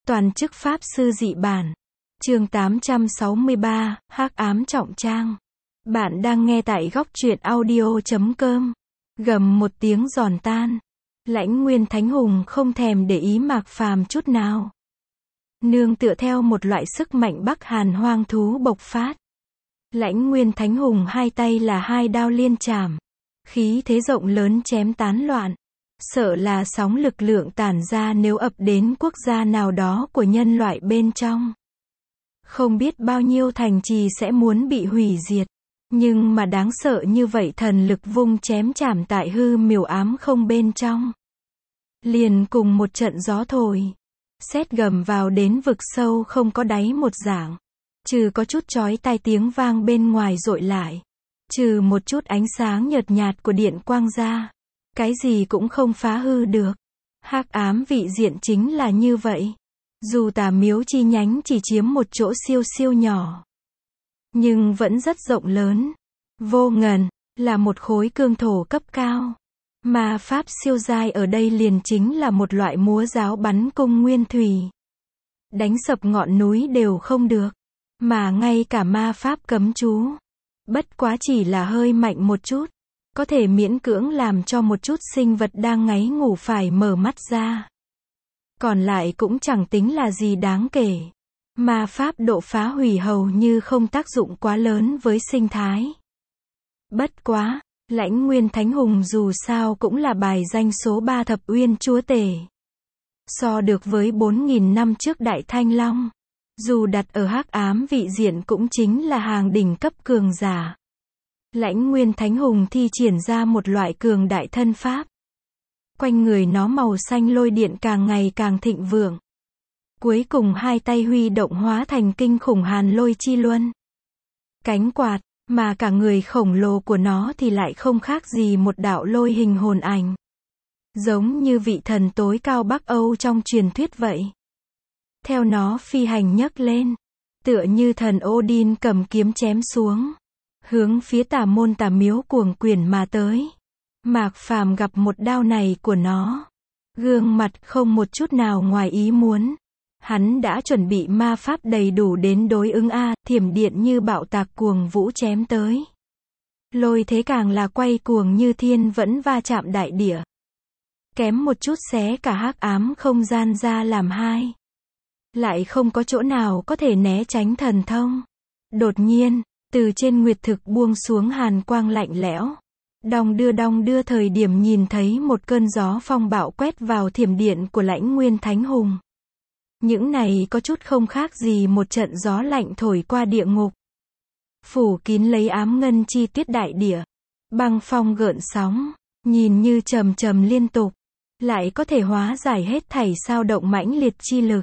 Toàn chức Pháp Sư dị bản. Chương 863, Hắc ám trọng trang. Bạn đang nghe tại góc truyện audio.com. Gầm một tiếng giòn tan. Lãnh Nguyên Thánh Hùng không thèm để ý Mạc Phàm chút nào. Nương tựa theo một loại sức mạnh Bắc Hàn hoang thú bộc phát. Lãnh Nguyên Thánh Hùng hai tay là hai đao liên chảm. Khí thế rộng lớn chém tán loạn. Sợ là sóng lực lượng tản ra nếu ập đến quốc gia nào đó của nhân loại bên trong. Không biết bao nhiêu thành trì sẽ muốn bị hủy diệt. Nhưng mà đáng sợ như vậy thần lực vung chém chảm tại hư miểu ám không bên trong. Liền cùng một trận gió thổi. Sét gầm vào đến vực sâu không có đáy một dạng. Trừ có chút chói tai tiếng vang bên ngoài dội lại. Trừ một chút ánh sáng nhợt nhạt của điện quang ra. Cái gì cũng không phá hư được. Hắc ám vị diện chính là như vậy. Dù tà miếu chi nhánh chỉ chiếm một chỗ siêu siêu nhỏ. Nhưng vẫn rất rộng lớn. Vô ngần, là một khối cương thổ cấp cao. Ma pháp siêu giai ở đây liền chính là một loại múa giáo bắn cung nguyên thủy. Đánh sập ngọn núi đều không được. Mà ngay cả ma pháp cấm chú. Bất quá chỉ là hơi mạnh một chút. Có thể miễn cưỡng làm cho một chút sinh vật đang ngáy ngủ phải mở mắt ra. Còn lại cũng chẳng tính là gì đáng kể. Ma pháp độ phá hủy hầu như không tác dụng quá lớn với sinh thái. Bất quá, Lãnh Nguyên Thánh Hùng dù sao cũng là bài danh số 3 thập uyên chúa tể. So được với 4.000 năm trước Đại Thanh Long. Dù đặt ở hắc ám vị diện cũng chính là hàng đỉnh cấp cường giả. Lãnh Nguyên Thánh Hùng thi triển ra một loại cường đại thân pháp. Quanh người nó màu xanh lôi điện càng ngày càng thịnh vượng. Cuối cùng hai tay huy động hóa thành kinh khủng hàn lôi chi luân. Cánh quạt, mà cả người khổng lồ của nó thì lại không khác gì một đạo lôi hình hồn ảnh. Giống như vị thần tối cao Bắc Âu trong truyền thuyết vậy. Theo nó phi hành nhấc lên. Tựa như thần Odin cầm kiếm chém xuống. Hướng phía tà môn tà miếu cuồng quyền mà tới. Mạc Phàm gặp một đao này của nó. Gương mặt không một chút nào ngoài ý muốn. Hắn đã chuẩn bị ma pháp đầy đủ đến đối ứng thiểm điện như bạo tạc cuồng vũ chém tới. Lôi thế càng là quay cuồng như thiên vẫn va chạm đại địa. Kém một chút xé cả hắc ám không gian ra làm hai. Lại không có chỗ nào có thể né tránh thần thông. Đột nhiên, từ trên nguyệt thực buông xuống hàn quang lạnh lẽo. Đong đưa thời điểm nhìn thấy một cơn gió phong bạo quét vào thiểm điện của Lãnh Nguyên Thánh Hùng. Những này có chút không khác gì một trận gió lạnh thổi qua địa ngục. Phủ kín lấy ám ngân chi tiết đại địa. Băng phong gợn sóng, nhìn như trầm trầm liên tục. Lại có thể hóa giải hết thảy sao động mãnh liệt chi lực.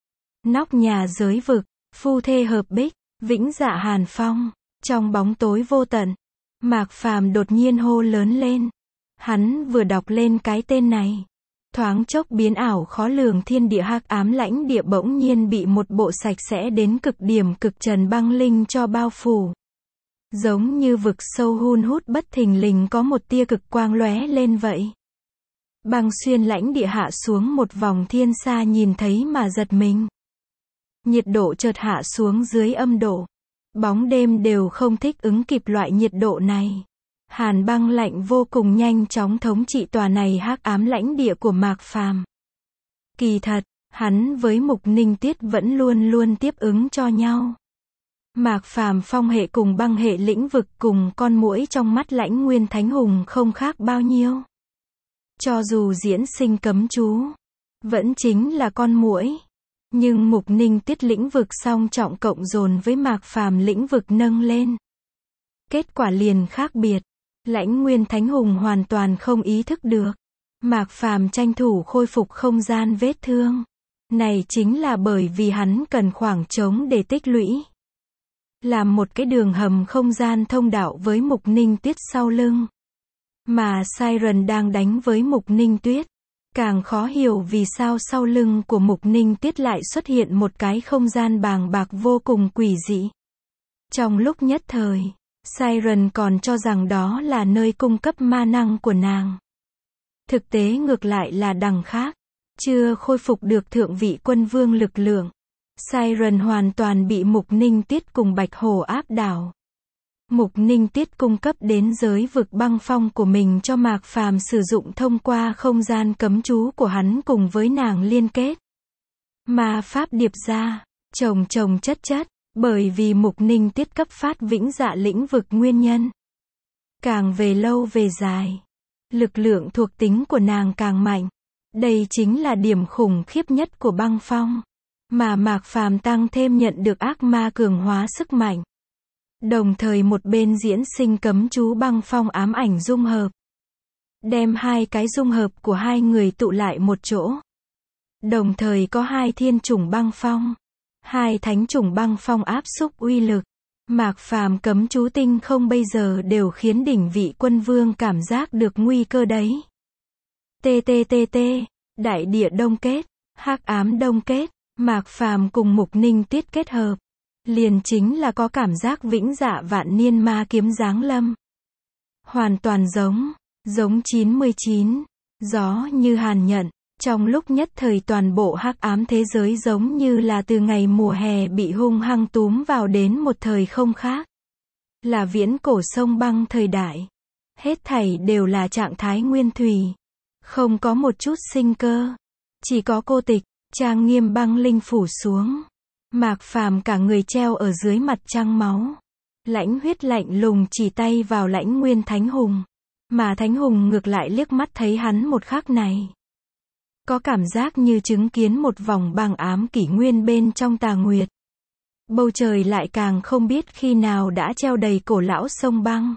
Nóc nhà giới vực, phu thê hợp bích, vĩnh dạ hàn phong. Trong bóng tối vô tận, Mạc Phàm đột nhiên hô lớn lên. Hắn vừa đọc lên cái tên này. Thoáng chốc biến ảo khó lường thiên địa hắc ám lãnh địa bỗng nhiên bị một bộ sạch sẽ đến cực điểm cực trần băng linh cho bao phủ. Giống như vực sâu hun hút bất thình lình có một tia cực quang lóe lên vậy. Băng xuyên lãnh địa hạ xuống một vòng thiên xa nhìn thấy mà giật mình. Nhiệt độ chợt hạ xuống dưới âm độ. Bóng đêm đều không thích ứng kịp loại nhiệt độ này. Hàn băng lạnh vô cùng nhanh chóng thống trị tòa này hắc ám lãnh địa của Mạc Phàm. Kỳ thật, hắn với Mục Ninh Tiết vẫn luôn luôn tiếp ứng cho nhau. Mạc Phàm phong hệ cùng băng hệ lĩnh vực cùng con muỗi trong mắt Lãnh Nguyên Thánh Hùng không khác bao nhiêu. Cho dù diễn sinh cấm chú, vẫn chính là con muỗi. Nhưng Mục Ninh Tiết lĩnh vực song trọng cộng dồn với Mạc Phàm lĩnh vực nâng lên. Kết quả liền khác biệt. Lãnh Nguyên Thánh Hùng hoàn toàn không ý thức được. Mạc Phàm tranh thủ khôi phục không gian vết thương. Này chính là bởi vì hắn cần khoảng trống để tích lũy. Làm một cái đường hầm không gian thông đạo với Mục Ninh Tuyết sau lưng. Mà Siren đang đánh với Mục Ninh Tuyết. Càng khó hiểu vì sao sau lưng của Mục Ninh Tiết lại xuất hiện một cái không gian bàng bạc vô cùng quỷ dị. Trong lúc nhất thời, Siren còn cho rằng đó là nơi cung cấp ma năng của nàng. Thực tế ngược lại là đằng khác. chưa khôi phục được thượng vị quân vương lực lượng. Siren hoàn toàn bị Mục Ninh Tiết cùng Bạch Hổ áp đảo. Mục Ninh Tiết cung cấp đến giới vực băng phong của mình cho Mạc Phàm sử dụng thông qua không gian cấm chú của hắn cùng với nàng liên kết. Ma pháp điệp ra, chồng chồng chất chất, bởi vì Mục Ninh Tiết cấp phát vĩnh dạ lĩnh vực nguyên nhân. Càng về lâu về dài, lực lượng thuộc tính của nàng càng mạnh. Đây chính là điểm khủng khiếp nhất của băng phong. Mà Mạc Phàm tăng thêm nhận được ác ma cường hóa sức mạnh. Đồng thời một bên diễn sinh cấm chú băng phong ám ảnh dung hợp. Đem hai cái dung hợp của hai người tụ lại một chỗ. Đồng thời có hai thiên chủng băng phong. Hai thánh chủng băng phong áp xúc uy lực. Mạc Phàm cấm chú tinh không bây giờ đều khiến đỉnh vị quân vương cảm giác được nguy cơ đấy. TTTT, đại địa đông kết, hắc ám đông kết, Mạc Phàm cùng Mục Ninh Tiết kết hợp. Liền chính là có cảm giác vĩnh dạ vạn niên ma kiếm giáng lâm. Hoàn toàn giống 99, gió như hàn nhận. Trong lúc nhất thời toàn bộ hắc ám thế giới giống như là từ ngày mùa hè bị hung hăng túm vào đến một thời không khác. Là viễn cổ sông băng thời đại. Hết thảy đều là trạng thái nguyên thủy. Không có một chút sinh cơ. Chỉ có cô tịch, trang nghiêm băng linh phủ xuống. Mạc Phàm cả người treo ở dưới mặt trăng máu. Lãnh Huyết lạnh lùng chỉ tay vào Lãnh Nguyên Thánh Hùng. Mà Thánh Hùng ngược lại liếc mắt thấy hắn một khắc này. Có cảm giác như chứng kiến một vòng băng ám kỷ nguyên bên trong tà nguyệt. Bầu trời lại càng không biết khi nào đã treo đầy cổ lão sông băng.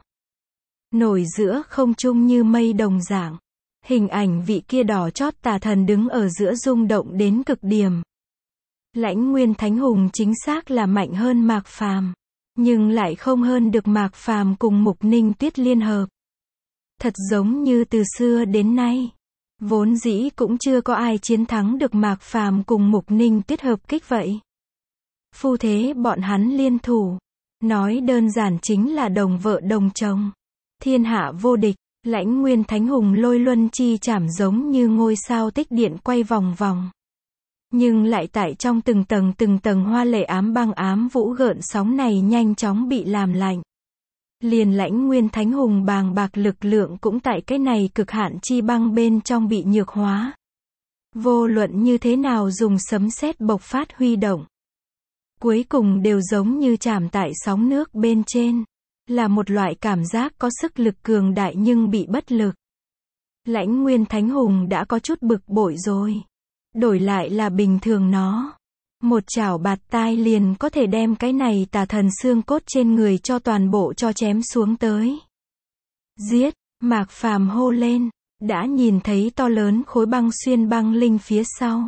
Nổi giữa không trung như mây đồng dạng. Hình ảnh vị kia đỏ chót tà thần đứng ở giữa rung động đến cực điểm. Lãnh Nguyên Thánh Hùng chính xác là mạnh hơn Mạc Phàm, nhưng lại không hơn được Mạc Phàm cùng Mục Ninh Tiết liên hợp. Thật giống như từ xưa đến nay, vốn dĩ cũng chưa có ai chiến thắng được Mạc Phàm cùng Mục Ninh Tiết hợp kích vậy. Phu thế bọn hắn liên thủ, nói đơn giản chính là đồng vợ đồng chồng, thiên hạ vô địch. Lãnh Nguyên Thánh Hùng lôi luân chi chảm giống như ngôi sao tích điện quay vòng vòng. Nhưng lại tại trong từng tầng hoa lệ ám băng ám vũ gợn sóng này nhanh chóng bị làm lạnh. Liền Lãnh Nguyên Thánh Hùng bàng bạc lực lượng cũng tại cái này cực hạn chi băng bên trong bị nhược hóa. Vô luận như thế nào dùng sấm sét bộc phát huy động. Cuối cùng đều giống như chạm tại sóng nước bên trên. Là một loại cảm giác có sức lực cường đại nhưng bị bất lực. Lãnh Nguyên Thánh Hùng đã có chút bực bội rồi. Đổi lại là bình thường nó. Một chảo bạt tai liền có thể đem cái này tà thần xương cốt trên người cho toàn bộ cho chém xuống tới. Giết, Mạc Phàm hô lên, đã nhìn thấy to lớn khối băng xuyên băng linh phía sau.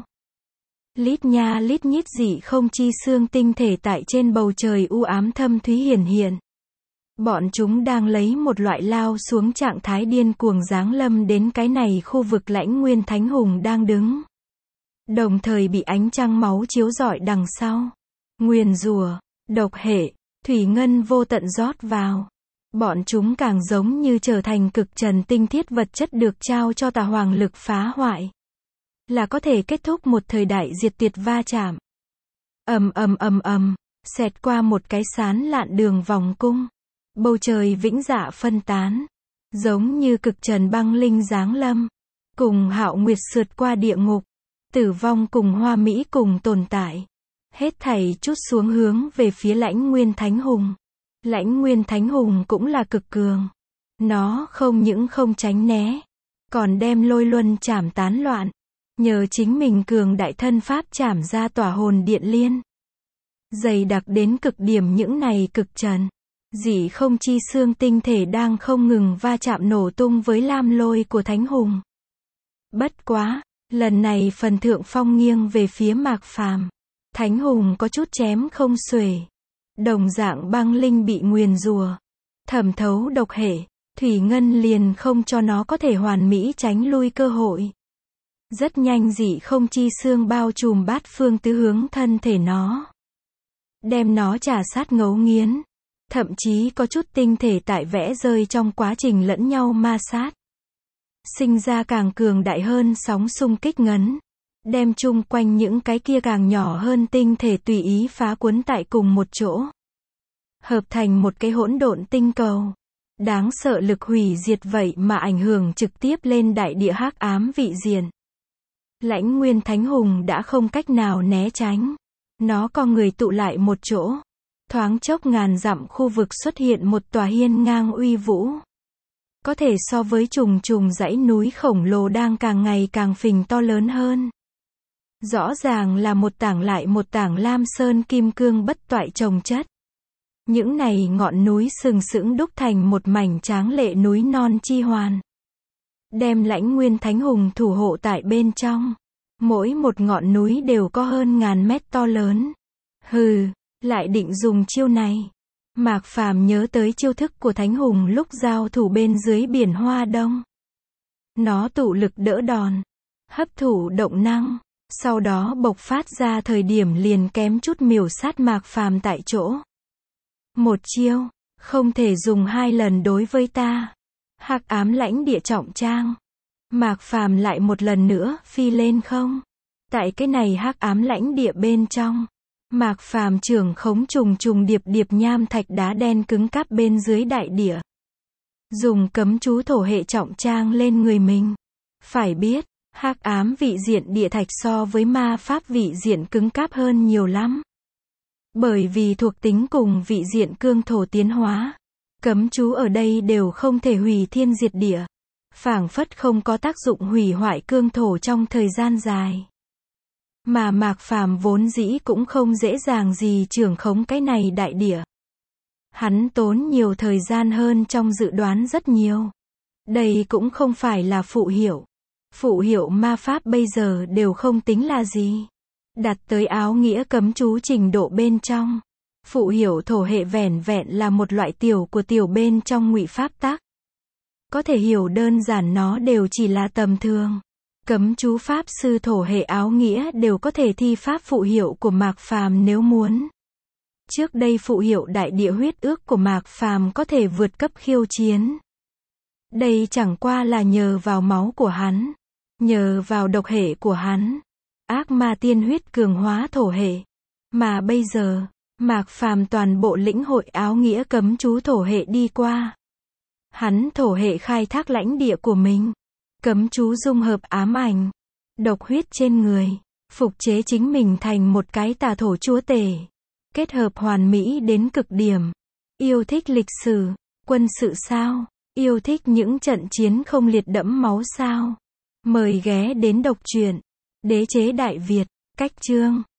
Lít nha lít nhít dị không chi xương tinh thể tại trên bầu trời u ám thâm thúy hiển hiện. Bọn chúng đang lấy một loại lao xuống trạng thái điên cuồng giáng lâm đến cái này khu vực Lãnh Nguyên Thánh Hùng đang đứng. Đồng thời bị ánh trăng máu chiếu rọi đằng sau. Nguyền rủa, độc hệ, thủy ngân vô tận rót vào. Bọn chúng càng giống như trở thành cực trần tinh thiết vật chất được trao cho tà hoàng lực phá hoại. Là có thể kết thúc một thời đại diệt tuyệt va chạm. Xẹt qua một cái sán lạn đường vòng cung. Bầu trời vĩnh dạ phân tán. Giống như cực trần băng linh giáng lâm. Cùng Hạo Nguyệt sượt qua địa ngục. Tử vong cùng hoa mỹ cùng tồn tại. Hết thảy chút xuống hướng về phía Lãnh Nguyên Thánh Hùng. Lãnh Nguyên Thánh Hùng cũng là cực cường. Nó không những không tránh né. Còn đem lôi luân chảm tán loạn. Nhờ chính mình cường đại thân pháp chảm ra tỏa hồn điện liên. Dày đặc đến cực điểm những này cực trần. Dị không chi xương tinh thể đang không ngừng va chạm nổ tung với lam lôi của Thánh Hùng. Bất quá, lần này phần thượng phong nghiêng về phía Mạc Phàm. Thánh Hùng có chút chém không xuể. Đồng dạng băng linh bị nguyền rủa, thẩm thấu độc hệ, thủy ngân liền không cho nó có thể hoàn mỹ tránh lui cơ hội. Rất nhanh dị không chi xương bao trùm bát phương tứ hướng thân thể nó. Đem nó trà sát ngấu nghiến. Thậm chí có chút tinh thể tại vẽ rơi trong quá trình lẫn nhau ma sát. Sinh ra càng cường đại hơn sóng xung kích ngấn. đem chung quanh những cái kia càng nhỏ hơn tinh thể tùy ý phá cuốn tại cùng một chỗ, hợp thành một cái hỗn độn tinh cầu. Đáng sợ lực hủy diệt vậy mà ảnh hưởng trực tiếp lên đại địa hắc ám vị diện. Lãnh Nguyên Thánh Hùng đã không cách nào né tránh. Nó co người tụ lại một chỗ. Thoáng chốc ngàn dặm khu vực xuất hiện một tòa hiên ngang uy vũ. Có thể so với trùng trùng dãy núi khổng lồ đang càng ngày càng phình to lớn hơn. Rõ ràng là một tảng lại một tảng lam sơn kim cương bất toại chồng chất. Những này ngọn núi sừng sững đúc thành một mảnh tráng lệ núi non chi hoàn. Đem Lãnh Nguyên Thánh Hùng thủ hộ tại bên trong. Mỗi một ngọn núi đều có hơn ngàn mét to lớn. Hừ, lại định dùng chiêu này. Mạc Phàm nhớ tới chiêu thức của Thánh Hùng lúc giao thủ bên dưới biển Hoa Đông. Nó tụ lực đỡ đòn, hấp thụ động năng, sau đó bộc phát ra thời điểm liền kém chút miểu sát Mạc Phàm tại chỗ. Một chiêu, không thể dùng hai lần đối với ta. Hắc ám lãnh địa trọng trang. Mạc Phàm lại một lần nữa phi lên không. Tại cái này hắc ám lãnh địa bên trong, Mạc Phàm trưởng khống trùng trùng điệp điệp nham thạch đá đen cứng cáp bên dưới đại địa. Dùng cấm chú thổ hệ trọng trang lên người mình. Phải biết, hắc ám vị diện địa thạch so với ma pháp vị diện cứng cáp hơn nhiều lắm. Bởi vì thuộc tính cùng vị diện cương thổ tiến hóa, cấm chú ở đây đều không thể hủy thiên diệt địa, phảng phất không có tác dụng hủy hoại cương thổ trong thời gian dài. Mà Mạc Phàm vốn dĩ cũng không dễ dàng gì trưởng khống cái này đại địa. Hắn tốn nhiều thời gian hơn trong dự đoán rất nhiều. Đây cũng không phải là phụ hiệu. Phụ hiệu ma pháp bây giờ đều không tính là gì. Đặt tới áo nghĩa cấm chú trình độ bên trong. Phụ hiệu thổ hệ vẻn vẹn là một loại tiểu của tiểu bên trong ngụy pháp tắc. Có thể hiểu đơn giản nó đều chỉ là tầm thường. Cấm chú pháp sư thổ hệ áo nghĩa đều có thể thi pháp phụ hiệu của Mạc Phàm nếu muốn. Trước đây phụ hiệu đại địa huyết ước của Mạc Phàm có thể vượt cấp khiêu chiến. Đây chẳng qua là nhờ vào máu của hắn, nhờ vào độc hệ của hắn. Ác ma tiên huyết cường hóa thổ hệ. Mà bây giờ, Mạc Phàm toàn bộ lĩnh hội áo nghĩa cấm chú thổ hệ đi qua. Hắn thổ hệ khai thác lãnh địa của mình. Cấm chú dung hợp ám ảnh, độc huyết trên người, phục chế chính mình thành một cái tà thổ chúa tể. Kết hợp hoàn mỹ đến cực điểm. Yêu thích lịch sử, quân sự sao? Yêu thích những trận chiến không liệt đẫm máu sao? Mời ghé đến đọc truyện Đế chế Đại Việt, cách chương